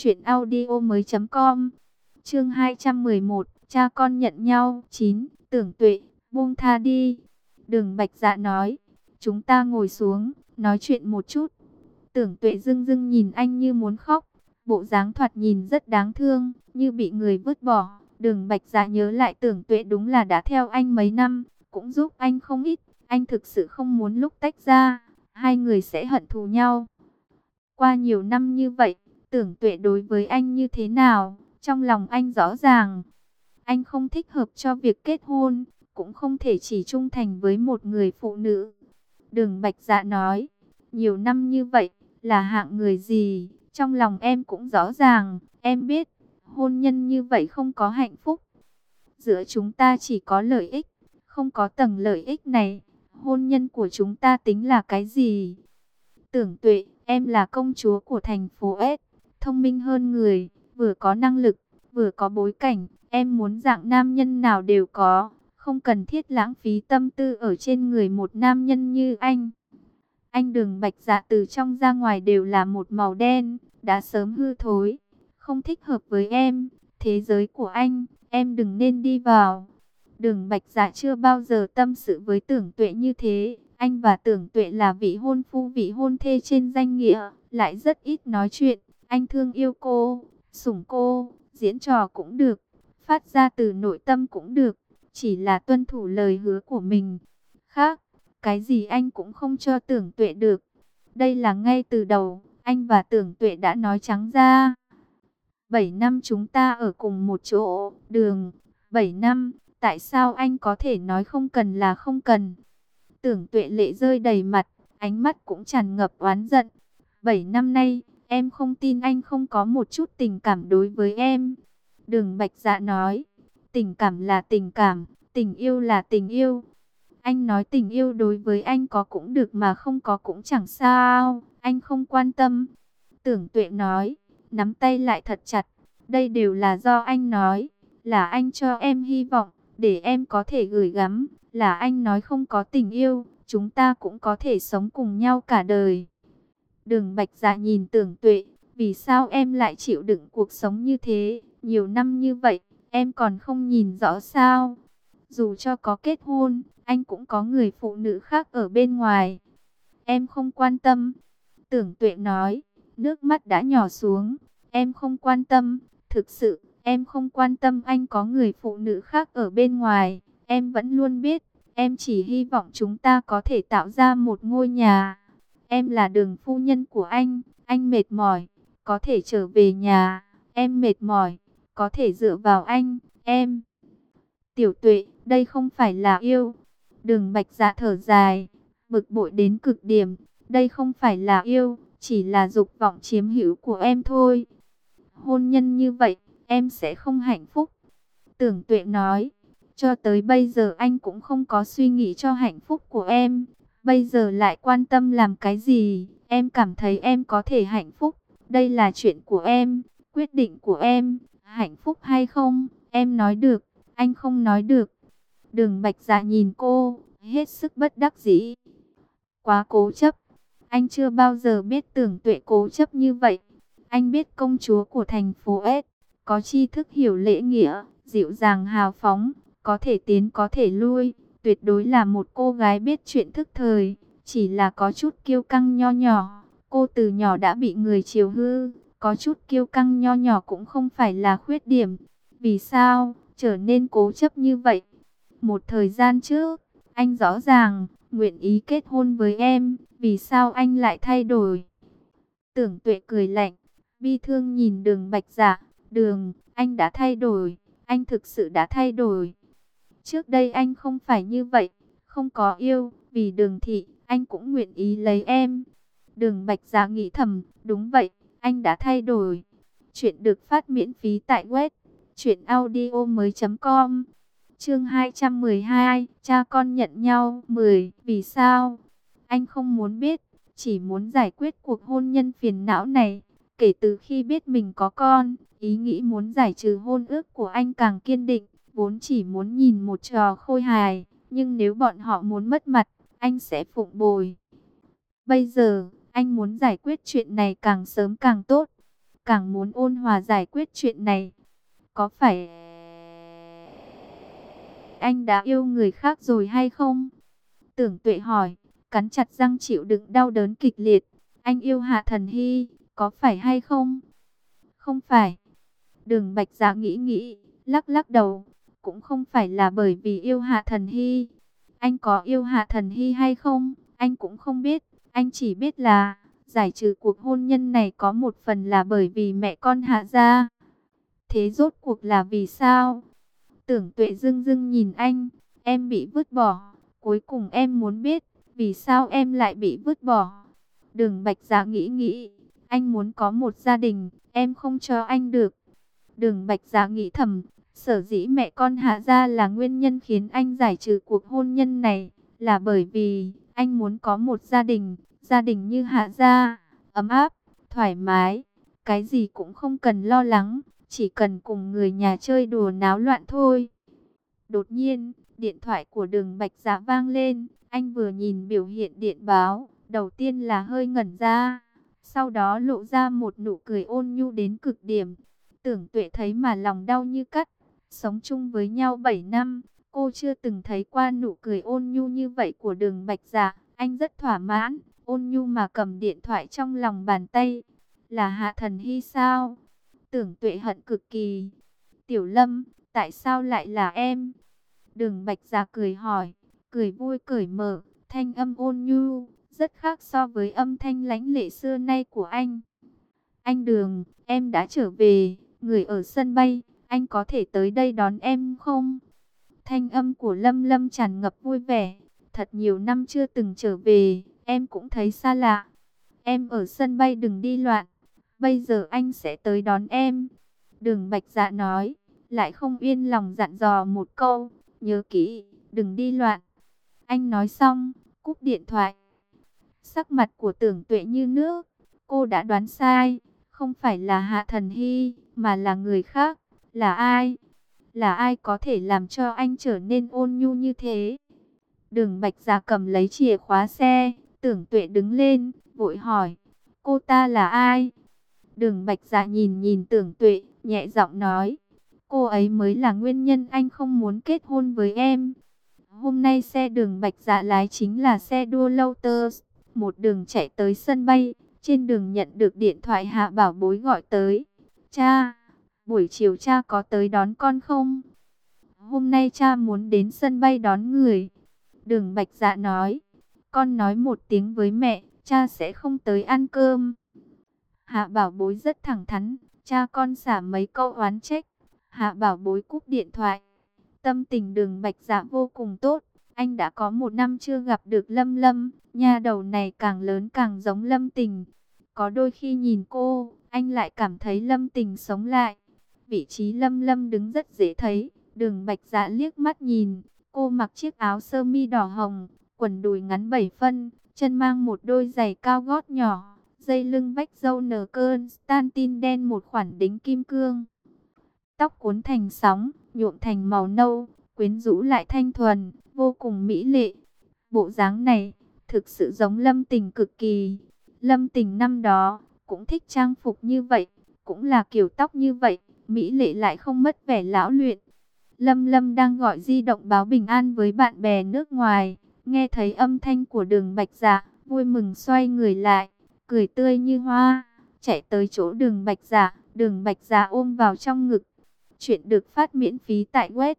truyệnaudiomoi.com. Chương 211, cha con nhận nhau. 9. Tưởng Tuệ, buông tha đi. Đường Bạch Dạ nói, chúng ta ngồi xuống, nói chuyện một chút. Tưởng Tuệ dưng dưng nhìn anh như muốn khóc, bộ dáng thoạt nhìn rất đáng thương, như bị người vứt bỏ. Đường Bạch Dạ nhớ lại Tưởng Tuệ đúng là đã theo anh mấy năm, cũng giúp anh không ít. Anh thực sự không muốn lúc tách ra, hai người sẽ hận thù nhau. Qua nhiều năm như vậy, Tưởng Tuệ đối với anh như thế nào, trong lòng anh rõ ràng. Anh không thích hợp cho việc kết hôn, cũng không thể chỉ trung thành với một người phụ nữ. Đường Bạch Dạ nói, nhiều năm như vậy, là hạng người gì, trong lòng em cũng rõ ràng. Em biết, hôn nhân như vậy không có hạnh phúc. Giữa chúng ta chỉ có lợi ích, không có tầng lợi ích này, hôn nhân của chúng ta tính là cái gì? Tưởng Tuệ, em là công chúa của thành phố S, thông minh hơn người, vừa có năng lực, vừa có bối cảnh. Em muốn dạng nam nhân nào đều có, không cần thiết lãng phí tâm tư ở trên người một nam nhân như anh. Anh Đường Bạch Dạ từ trong ra ngoài đều là một màu đen, đã sớm hư thối, không thích hợp với em. Thế giới của anh, em đừng nên đi vào. Đường Bạch Dạ chưa bao giờ tâm sự với Tưởng Tuệ như thế. Anh và Tưởng Tuệ là vị hôn phu vị hôn thê trên danh nghĩa, lại rất ít nói chuyện. Anh thương yêu cô, sủng cô, diễn trò cũng được, phát ra từ nội tâm cũng được, chỉ là tuân thủ lời hứa của mình. Khác, cái gì anh cũng không cho Tưởng Tuệ được. Đây là ngay từ đầu, anh và Tưởng Tuệ đã nói trắng ra. 7 năm chúng ta ở cùng một chỗ, Đường, 7 năm, tại sao anh có thể nói không cần là không cần? Tưởng Tuệ lệ rơi đầy mặt, ánh mắt cũng tràn ngập oán giận. 7 năm nay, em không tin anh không có một chút tình cảm đối với em. Đường Bạch Dạ nói, tình cảm là tình cảm, tình yêu là tình yêu. Anh nói tình yêu đối với anh có cũng được mà không có cũng chẳng sao, anh không quan tâm. Tưởng Tuệ nói, nắm tay lại thật chặt, đây đều là do anh nói, là anh cho em hy vọng, để em có thể gửi gắm, là anh nói không có tình yêu, chúng ta cũng có thể sống cùng nhau cả đời. Đường Bạch Dạ nhìn Tưởng Tuệ, vì sao em lại chịu đựng cuộc sống như thế, nhiều năm như vậy, em còn không nhìn rõ sao? Dù cho có kết hôn, anh cũng có người phụ nữ khác ở bên ngoài. Em không quan tâm. Tưởng Tuệ nói, nước mắt đã nhỏ xuống. Em không quan tâm, thực sự, em không quan tâm anh có người phụ nữ khác ở bên ngoài. Em vẫn luôn biết, em chỉ hy vọng chúng ta có thể tạo ra một ngôi nhà. Em là Đường phu nhân của anh mệt mỏi, có thể trở về nhà. Em mệt mỏi, có thể dựa vào anh, em. Tiểu Tuệ, đây không phải là yêu. Đường Bạch Dạ thở dài, bực bội đến cực điểm. Đây không phải là yêu, chỉ là dục vọng chiếm hữu của em thôi. Hôn nhân như vậy, em sẽ không hạnh phúc. Tưởng Tuệ nói, cho tới bây giờ anh cũng không có suy nghĩ cho hạnh phúc của em. Bây giờ lại quan tâm làm cái gì? Em cảm thấy em có thể hạnh phúc. Đây là chuyện của em, quyết định của em. Hạnh phúc hay không, em nói được, anh không nói được. Đường Bạch Dạ nhìn cô, hết sức bất đắc dĩ. Quá cố chấp. Anh chưa bao giờ biết Tưởng Tuệ cố chấp như vậy. Anh biết công chúa của thành phố S, có tri thức hiểu lễ nghĩa, dịu dàng hào phóng, có thể tiến có thể lui, tuyệt đối là một cô gái biết chuyện thức thời, chỉ là có chút kiêu căng nho nhỏ. Cô từ nhỏ đã bị người chiều hư, có chút kiêu căng nho nhỏ cũng không phải là khuyết điểm. Vì sao trở nên cố chấp như vậy? Một thời gian trước, anh rõ ràng nguyện ý kết hôn với em, vì sao anh lại thay đổi? Tưởng Tuệ cười lạnh, bi thương nhìn Đường Bạch Dạ. Đường, anh đã thay đổi, anh thực sự đã thay đổi. Trước đây anh không phải như vậy, không có yêu, vì Đường thị, anh cũng nguyện ý lấy em. Đường Bạch Dạ nghĩ thầm, đúng vậy, anh đã thay đổi. Chuyện được phát miễn phí tại web truyệnaudiomoi.com. Chương 212, cha con nhận nhau 10, vì sao? Anh không muốn biết, chỉ muốn giải quyết cuộc hôn nhân phiền não này. Kể từ khi biết mình có con, ý nghĩ muốn giải trừ hôn ước của anh càng kiên định, vốn chỉ muốn nhìn một trò khôi hài, nhưng nếu bọn họ muốn mất mặt, anh sẽ phụng bồi. Bây giờ, anh muốn giải quyết chuyện này càng sớm càng tốt, càng muốn ôn hòa giải quyết chuyện này. Có phải anh đã yêu người khác rồi hay không? Tưởng Tuệ hỏi, cắn chặt răng chịu đựng đau đớn kịch liệt. Anh yêu Hạ Thần Hy, có phải hay không? Không phải. Đường Bạch Dạ nghĩ, lắc lắc đầu. Cũng không phải là bởi vì yêu Hạ Thần Hy. Anh có yêu Hạ Thần Hy hay không? Anh cũng không biết. Anh chỉ biết là giải trừ cuộc hôn nhân này có một phần là bởi vì mẹ con Hạ gia. Thế rốt cuộc là vì sao? Tưởng Tuệ dưng dưng nhìn anh. Em bị vứt bỏ. Cuối cùng em muốn biết, vì sao em lại bị vứt bỏ? Đường Bạch Dạ nghĩ, anh muốn có một gia đình, em không cho anh được. Đường Bạch Dạ nghĩ thầm, sở dĩ mẹ con Hạ gia là nguyên nhân khiến anh giải trừ cuộc hôn nhân này, là bởi vì anh muốn có một gia đình như Hạ gia, ấm áp, thoải mái, cái gì cũng không cần lo lắng, chỉ cần cùng người nhà chơi đùa náo loạn thôi. Đột nhiên, điện thoại của Đường Bạch Dạ vang lên, anh vừa nhìn biểu hiện điện báo, đầu tiên là hơi ngẩn ra, sau đó lộ ra một nụ cười ôn nhu đến cực điểm. Tưởng Tuệ thấy mà lòng đau như cắt, sống chung với nhau 7 năm, cô chưa từng thấy qua nụ cười ôn nhu như vậy của Đường Bạch Dạ. Anh rất thỏa mãn, ôn nhu mà cầm điện thoại trong lòng bàn tay. Là Hạ Thần Hy sao? Tưởng Tuệ hận cực kỳ. Tiểu Lâm, Tại sao lại là em? Đường Bạch Dạ cười hỏi, cười vui cởi mở, thanh âm ôn nhu, rất khác so với âm thanh lãnh lệ xưa nay của anh. Anh Đường, em đã trở về, người ở sân bay, anh có thể tới đây đón em không? Thanh âm của Lâm Lâm tràn ngập vui vẻ, thật nhiều năm chưa từng trở về, em cũng thấy xa lạ. Em ở sân bay đừng đi loạn, bây giờ anh sẽ tới đón em. Đường Bạch Dạ nói, lại không yên lòng dặn dò một câu, nhớ kỹ, đừng đi loạn. Anh nói xong, cúp điện thoại. Sắc mặt của Tưởng Tuệ như nước, cô đã đoán sai, không phải là Hạ Thần Hy, mà là người khác. Là ai? Là ai có thể làm cho anh trở nên ôn nhu như thế? Đường Bạch Dạ cầm lấy chìa khóa xe, Tưởng Tuệ đứng lên, vội hỏi, cô ta là ai? Đường Bạch Dạ nhìn nhìn Tưởng Tuệ, nhẹ giọng nói, cô ấy mới là nguyên nhân anh không muốn kết hôn với em. Hôm nay xe Đường Bạch Dạ lái chính là xe đua Lotus, một đường chạy tới sân bay, trên đường nhận được điện thoại Hạ Bảo Bối gọi tới. Cha, buổi chiều cha có tới đón con không? Hôm nay cha muốn đến sân bay đón người. Đường Bạch Dạ nói, con nói một tiếng với mẹ, cha sẽ không tới ăn cơm. Hạ Bảo Bối rất thẳng thắn, cha con xả mấy câu oán trách. Hạ Bảo Bối cúp điện thoại. Tâm tình Đường Bạch Dạ vô cùng tốt. Anh đã có 1 năm chưa gặp được Lâm Lâm. Nha đầu này càng lớn càng giống Lâm Tình. Có đôi khi nhìn cô, anh lại cảm thấy Lâm Tình sống lại. Vị trí Lâm Lâm đứng rất dễ thấy. Đường Bạch Dạ liếc mắt nhìn. Cô mặc chiếc áo sơ mi đỏ hồng, quần đùi ngắn 7 phân, chân mang một đôi giày cao gót nhỏ, dây lưng vách râu nở cơn stantin đen một khoản đính kim cương. Tóc cuốn thành sóng, nhuộm thành màu nâu, quyến rũ lại thanh thuần, vô cùng mỹ lệ. Bộ dáng này thực sự giống Lâm Tình cực kỳ. Lâm Tình năm đó cũng thích trang phục như vậy, cũng là kiểu tóc như vậy, mỹ lệ lại không mất vẻ lão luyện. Lâm Lâm đang gọi di động báo bình an với bạn bè nước ngoài, nghe thấy âm thanh của Đường Bạch Dạ, vui mừng xoay người lại, cười tươi như hoa, chạy tới chỗ Đường Bạch Dạ, Đường Bạch Dạ ôm vào trong ngực. Chuyện được phát miễn phí tại web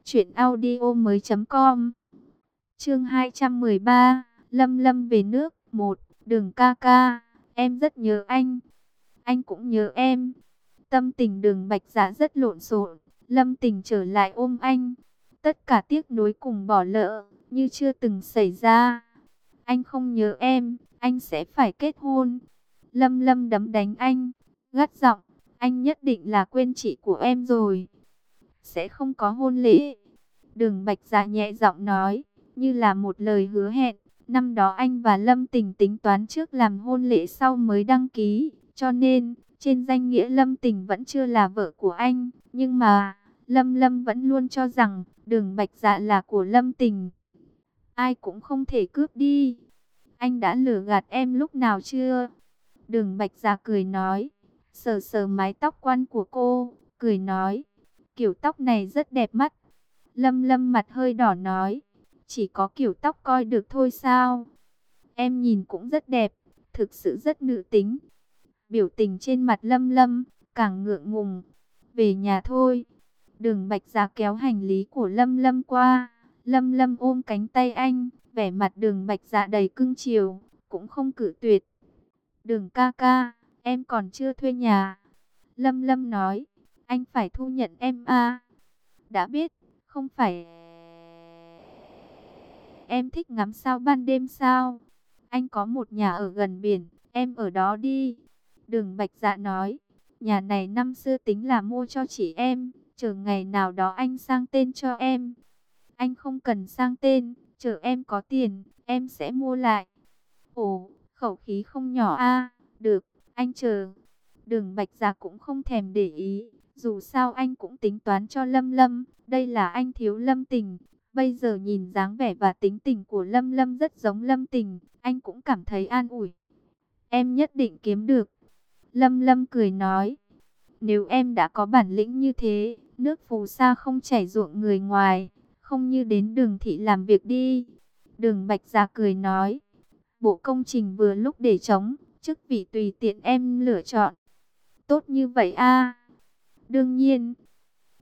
truyệnaudiomoi.com. Chương 213, Lâm Lâm về nước. 1. Đường ca ca, em rất nhớ anh cũng nhớ em. Tâm tình Đường Bạch Dạ rất lộn xộn. Lâm Tình trở lại ôm anh, tất cả tiếc nuối cùng bỏ lỡ như chưa từng xảy ra. Anh không nhớ em, anh sẽ phải kết hôn. Lâm Lâm đấm đánh anh, gắt giọng, anh nhất định là quên chị của em rồi. Sẽ không có hôn lễ. Đường Bạch Dạ nhẹ giọng nói, như là một lời hứa hẹn. Năm đó anh và Lâm Tình tính toán trước làm hôn lễ sau mới đăng ký, cho nên trên danh nghĩa Lâm Tình vẫn chưa là vợ của anh. Nhưng mà Lâm Lâm vẫn luôn cho rằng Đường Bạch Dạ là của Lâm Tình. Ai cũng không thể cướp đi. Anh đã lừa gạt em lúc nào chưa? Đường Bạch Dạ cười nói, sờ sờ mái tóc quan của cô, cười nói, kiểu tóc này rất đẹp mắt. Lâm Lâm mặt hơi đỏ nói, chỉ có kiểu tóc coi được thôi sao? Em nhìn cũng rất đẹp, thực sự rất nữ tính. Biểu tình trên mặt Lâm Lâm càng ngượng ngùng. Về nhà thôi. Đường Bạch Dạ kéo hành lý của Lâm Lâm qua. Lâm Lâm ôm cánh tay anh, vẻ mặt Đường Bạch Dạ đầy cưng chiều, cũng không cự tuyệt. Đường ca ca, em còn chưa thuê nhà. Lâm Lâm nói, anh phải thu nhận em à. Đã biết, không phải em thích ngắm sao ban đêm sao? Anh có một nhà ở gần biển, em ở đó đi. Đường Bạch Dạ nói, nhà này năm xưa tính là mua cho chị em, chờ ngày nào đó anh sang tên cho em. Anh không cần sang tên, chờ em có tiền, em sẽ mua lại. Ồ, khẩu khí không nhỏ a. Được, anh chờ. Đường Bạch Dạ cũng không thèm để ý, dù sao anh cũng tính toán cho Lâm Lâm, đây là anh thiếu Lâm Tình. Bây giờ nhìn dáng vẻ và tính tình của Lâm Lâm rất giống Lâm Tình, anh cũng cảm thấy an ủi. Em nhất định kiếm được. Lâm Lâm cười nói, nếu em đã có bản lĩnh như thế, nước phù sa không chảy ruộng người ngoài, không như đến Đường thị làm việc đi. Đường Bạch Dạ cười nói, bộ công trình vừa lúc để trống, chức vị tùy tiện em lựa chọn. Tốt như vậy a? Đương nhiên.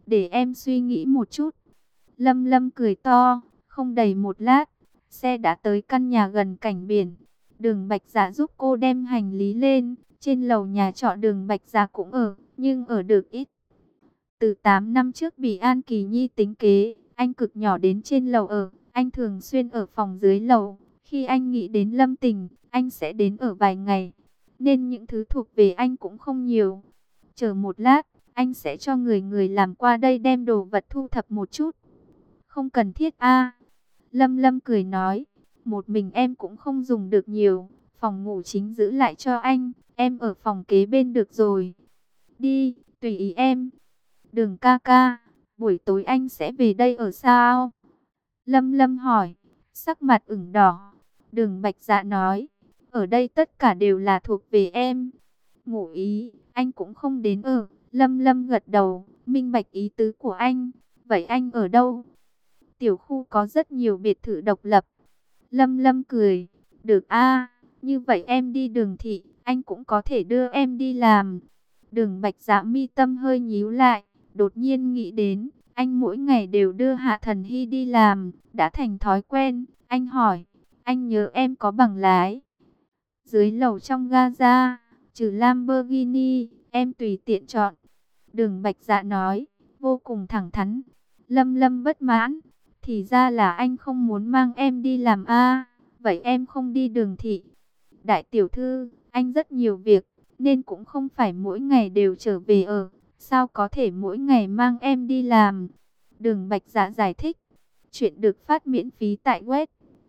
để em suy nghĩ một chút. Lâm Lâm cười to, không đầy một lát, xe đã tới căn nhà gần cảnh biển. Đường Bạch Dạ giúp cô đem hành lý lên, trên lầu nhà trọ Đường Bạch Dạ cũng ở, nhưng ở được ít. Từ 8 năm trước bị An Kỳ Nhi tính kế, anh cực nhỏ đến trên lầu ở, anh thường xuyên ở phòng dưới lầu. Khi anh nghĩ đến Lâm Tình, anh sẽ đến ở vài ngày, nên những thứ thuộc về anh cũng không nhiều. Chờ một lát, anh sẽ cho người làm qua đây đem đồ vật thu thập một chút. Không cần thiết a. Lâm Lâm cười nói, một mình em cũng không dùng được nhiều, phòng ngủ chính giữ lại cho anh, em ở phòng kế bên được rồi. Đi, tùy ý em. Đường ca ca, buổi tối anh sẽ về đây ở sao? Lâm Lâm hỏi, sắc mặt ửng đỏ. Đường Bạch Dạ nói, ở đây tất cả đều là thuộc về em. Ngụ ý, anh cũng không đến ở. Lâm Lâm gật đầu, minh bạch ý tứ của anh. Vậy anh ở đâu? Tiểu khu có rất nhiều biệt thự độc lập. Lâm Lâm cười, được a, như vậy em đi Đường thị, anh cũng có thể đưa em đi làm. Đường Bạch Dạ mi tâm hơi nhíu lại, đột nhiên nghĩ đến, anh mỗi ngày đều đưa Hạ Thần Hy đi làm, đã thành thói quen. Anh hỏi, anh nhớ em có bằng lái? Dưới lầu trong Gaza, trừ Lamborghini, em tùy tiện chọn. Đường Bạch Dạ nói, vô cùng thẳng thắn. Lâm Lâm bất mãn, thì ra là anh không muốn mang em đi làm a. Vậy em không đi Đường thị? Đại tiểu thư, anh rất nhiều việc, nên cũng không phải mỗi ngày đều trở về ở. Sao có thể mỗi ngày mang em đi làm? Đường Bạch Dạ giải thích. Chuyện được phát miễn phí tại web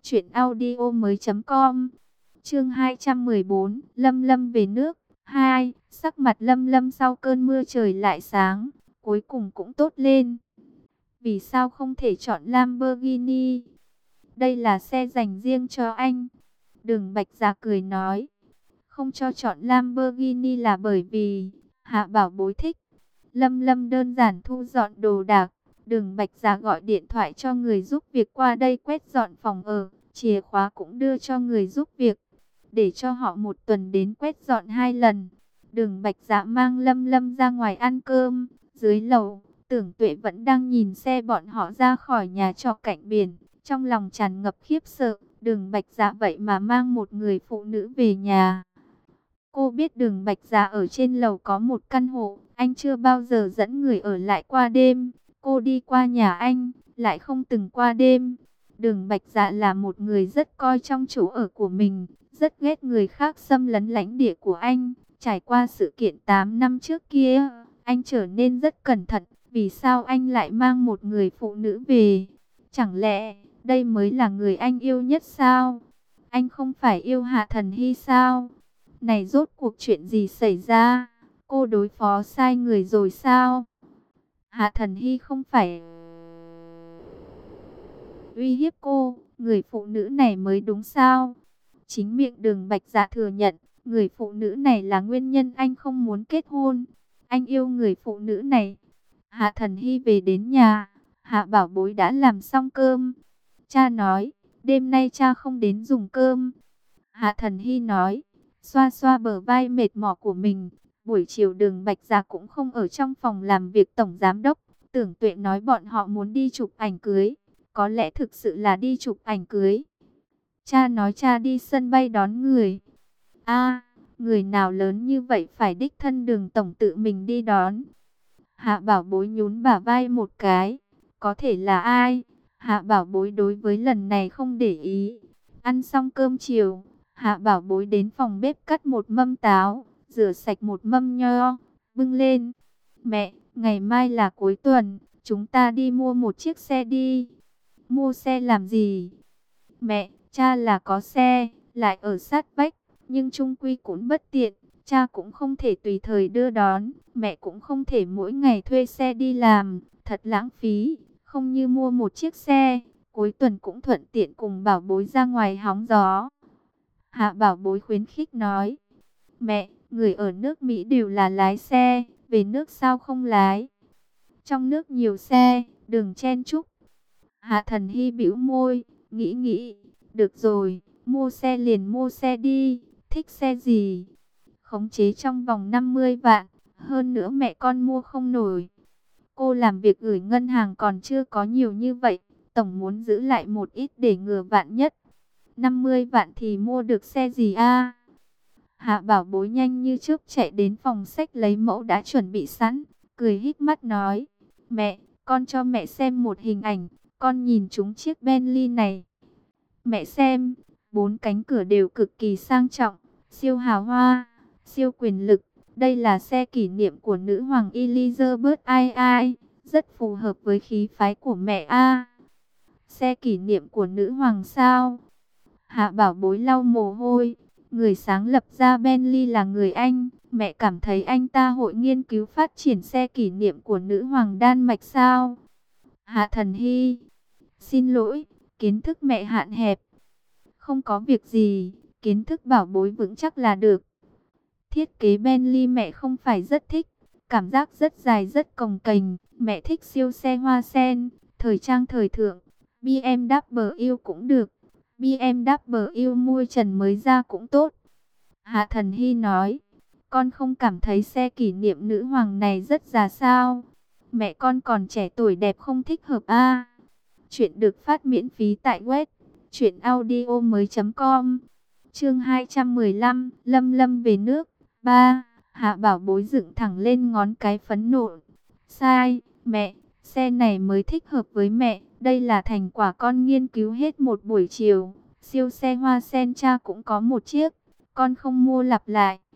truyệnaudiomoi.com. Chương 214, Lâm Lâm về nước 2. Sắc mặt Lâm Lâm sau cơn mưa trời lại sáng, cuối cùng cũng tốt lên. Vì sao không thể chọn Lamborghini? Đây là xe dành riêng cho anh. Đường Bạch Dạ cười nói. Không cho chọn Lamborghini là bởi vì Hạ Bảo Bối thích. Lâm Lâm đơn giản thu dọn đồ đạc. Đường Bạch Dạ gọi điện thoại cho người giúp việc qua đây quét dọn phòng ở. Chìa khóa cũng đưa cho người giúp việc, để cho họ một tuần đến quét dọn 2 lần. Đường Bạch Dạ mang Lâm Lâm ra ngoài ăn cơm. Dưới lầu, Tưởng Tuệ vẫn đang nhìn xe bọn họ ra khỏi nhà trọ cạnh biển, trong lòng tràn ngập khiếp sợ. Đường Bạch Dạ vậy mà mang một người phụ nữ về nhà. Cô biết Đường Bạch Dạ ở trên lầu có một căn hộ, anh chưa bao giờ dẫn người ở lại qua đêm. Cô đi qua nhà anh, lại không từng qua đêm. Đường Bạch Dạ là một người rất coi trọng chỗ ở của mình, rất ghét người khác xâm lấn lãnh địa của anh. Trải qua sự kiện 8 năm trước kia, anh trở nên rất cẩn thận. Vì sao anh lại mang một người phụ nữ về? Chẳng lẽ đây mới là người anh yêu nhất sao? Anh không phải yêu Hạ Thần Hy sao? Này rốt cuộc chuyện gì xảy ra? Cô đối phó sai người rồi sao? Hạ Thần Hy không phải uy hiếp cô, người phụ nữ này mới đúng sao? Chính miệng Đường Bạch Dạ thừa nhận, người phụ nữ này là nguyên nhân anh không muốn kết hôn. Anh yêu người phụ nữ này. Hạ Thần Hy về đến nhà, Hạ Bảo Bối đã làm xong cơm. Cha nói, đêm nay cha không đến dùng cơm. Hạ Thần Hy nói, xoa xoa bờ vai mệt mỏi của mình. Buổi chiều Đường Bạch Dạ cũng không ở trong phòng làm việc tổng giám đốc. Tưởng Tuệ nói bọn họ muốn đi chụp ảnh cưới. Có lẽ thực sự là đi chụp ảnh cưới. Cha nói cha đi sân bay đón người. Người nào lớn như vậy phải đích thân Đường tổng tự mình đi đón. Hạ Bảo Bối nhún bả vai một cái. Có thể là ai? Hạ Bảo Bối đối với lần này không để ý. Ăn xong cơm chiều, Hạ Bảo Bối đến phòng bếp cắt một mâm táo, rửa sạch một mâm nho, bưng lên. Mẹ, ngày mai là cuối tuần, chúng ta đi mua một chiếc xe đi. Mua xe làm gì? Mẹ, cha là có xe, lại ở sát vách, nhưng chung quy cũng bất tiện. Cha cũng không thể tùy thời đưa đón, mẹ cũng không thể mỗi ngày thuê xe đi làm, thật lãng phí. Không như mua một chiếc xe, cuối tuần cũng thuận tiện cùng Bảo Bối ra ngoài hóng gió. Hạ Bảo Bối khuyến khích nói, mẹ, người ở nước Mỹ đều là lái xe, về nước sao không lái? Trong nước nhiều xe, đừng chen chúc. Hạ Thần Hy bĩu môi, nghĩ, được rồi, mua xe liền mua xe đi, thích xe gì? Khống chế trong vòng 50 vạn, hơn nữa mẹ con mua không nổi. Cô làm việc gửi ngân hàng còn chưa có nhiều như vậy. Tổng muốn giữ lại một ít để ngừa vạn nhất. 50 vạn thì mua được xe gì a? Hạ Bảo Bối nhanh như chớp chạy đến phòng sách lấy mẫu đã chuẩn bị sẵn, cười híp mắt nói: "Mẹ, con cho mẹ xem một hình ảnh, con nhìn trúng chiếc Bentley này. Mẹ xem, bốn cánh cửa đều cực kỳ sang trọng, siêu hào hoa, siêu quyền lực. Đây là xe kỷ niệm của nữ hoàng Elizabeth II, rất phù hợp với khí phái của mẹ a." Xe kỷ niệm của nữ hoàng sao? Hạ Bảo Bối lau mồ hôi. Người sáng lập ra Bentley là người Anh. Mẹ cảm thấy anh ta hội nghiên cứu phát triển xe kỷ niệm của nữ hoàng Đan Mạch sao? Hạ Thần Hy: "Xin lỗi, kiến thức mẹ hạn hẹp." "Không có việc gì, kiến thức Bảo Bối vững chắc là được." Thiết kế Bentley mẹ không phải rất thích. Cảm giác rất dài rất cồng kềnh. Mẹ thích siêu xe hoa sen, thời trang thời thượng. BMW cũng được. BMW mui trần mới ra cũng tốt. Hạ Thần Hy nói: "Con không cảm thấy xe kỷ niệm nữ hoàng này rất già sao? Mẹ con còn trẻ tuổi đẹp không thích hợp a." Chuyện được phát miễn phí tại web truyệnaudiomoi.com. Chương 215, Lâm Lâm về nước 3. Hạ Bảo Bối dựng thẳng lên ngón cái phẫn nộ: "Sai, mẹ, xe này mới thích hợp với mẹ. Đây là thành quả con nghiên cứu hết một buổi chiều. Siêu xe hoa sen cha cũng có một chiếc, con không mua lặp lại."